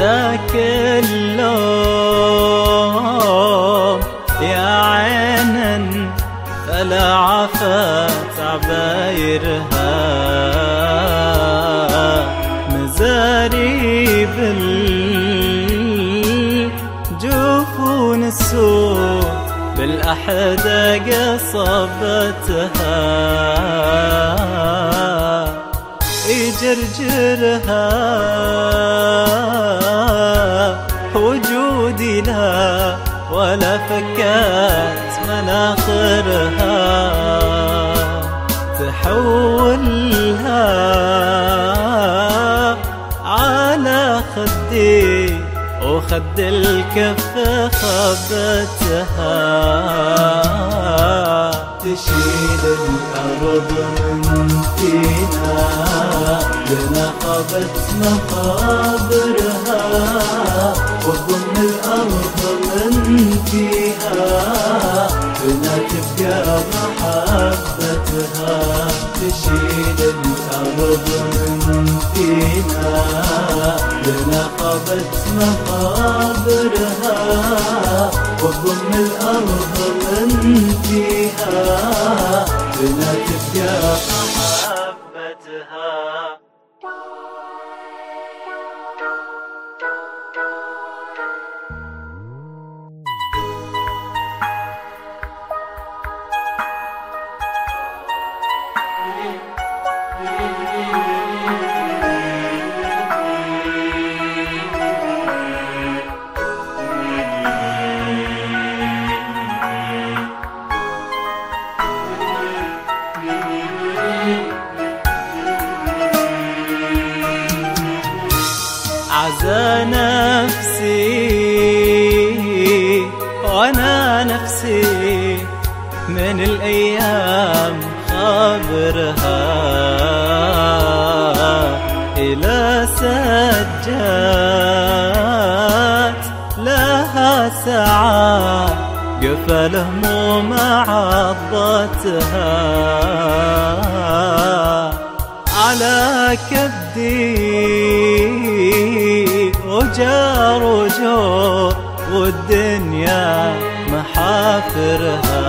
ذاك اللوم يا عينا فلا عفت عبايرها، مزاري بالجفون السود بالأحداق صبتها، يجرجرها وجودي لا ولا فكات مناخرها، تحولها على خدي وخد الكف خبتها، تشيل الأرض من فينا لنقبت مقابرها، وضم الأرض من فيها بنا تبقى محبتها، تشيل الأرض من فينا لنقبت مقابرها، وضم الأرض من فيها بنا تبقى محبتها. عزا نفسي وانا نفسي من الايام خابرها، الى سجات لها ساعات قفل هموم عضتها، على كبدي وجار وجور والدنيا محافرها،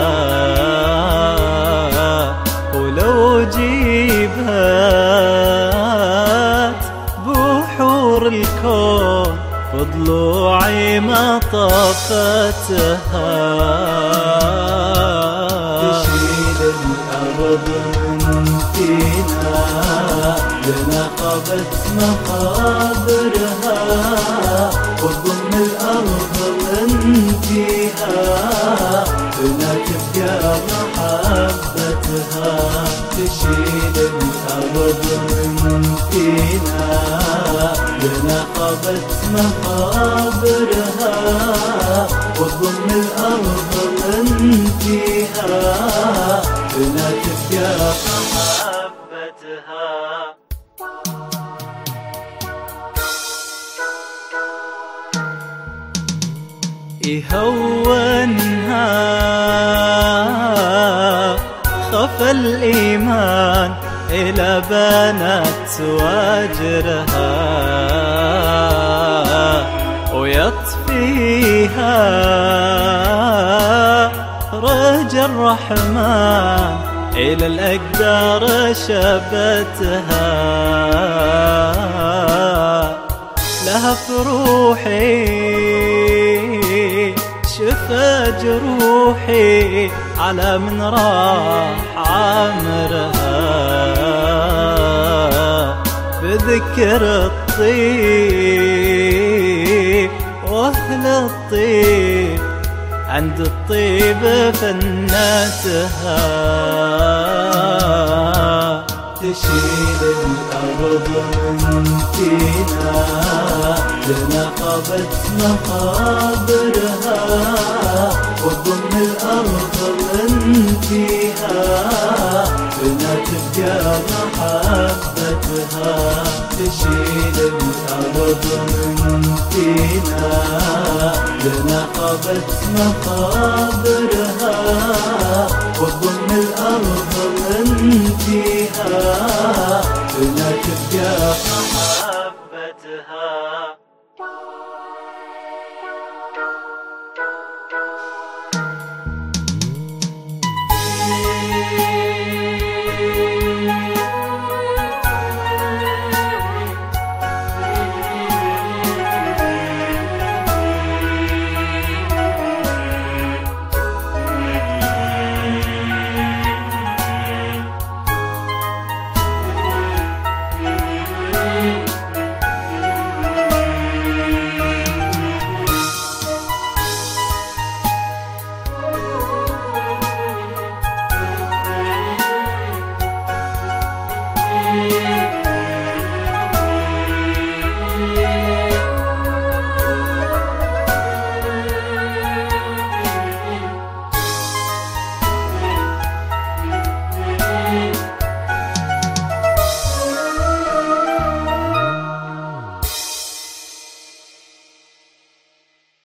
ولو جيبهات بحور الكون وضلوعي ما طفتها، تشيل الأرض من فينا لنقبت مقابرها، وضم الأرض من فيها بنا تبقى محبتها، تشيل الأرض من فينا لنقبت مقابرها، وضم الأرض من فيها بنا تبقى محبتها. يهونها خفى الإيمان إلى بنات واجرها، ويطفيها رجى الرحمن إلى الأقدار شبتها، لها فروحي شفى جروحي على من راح عامرها، بذكر الطيب واهل الطيب عند الطيب فنتها، تشيل الأرض من فينا لنقبت مقابرها، وضم الأرض من فيها بنا تبقى محبتها، تشيل الأرض من فينا لنقبت مقابرها، وضم الأرض من فيها بنا تبقى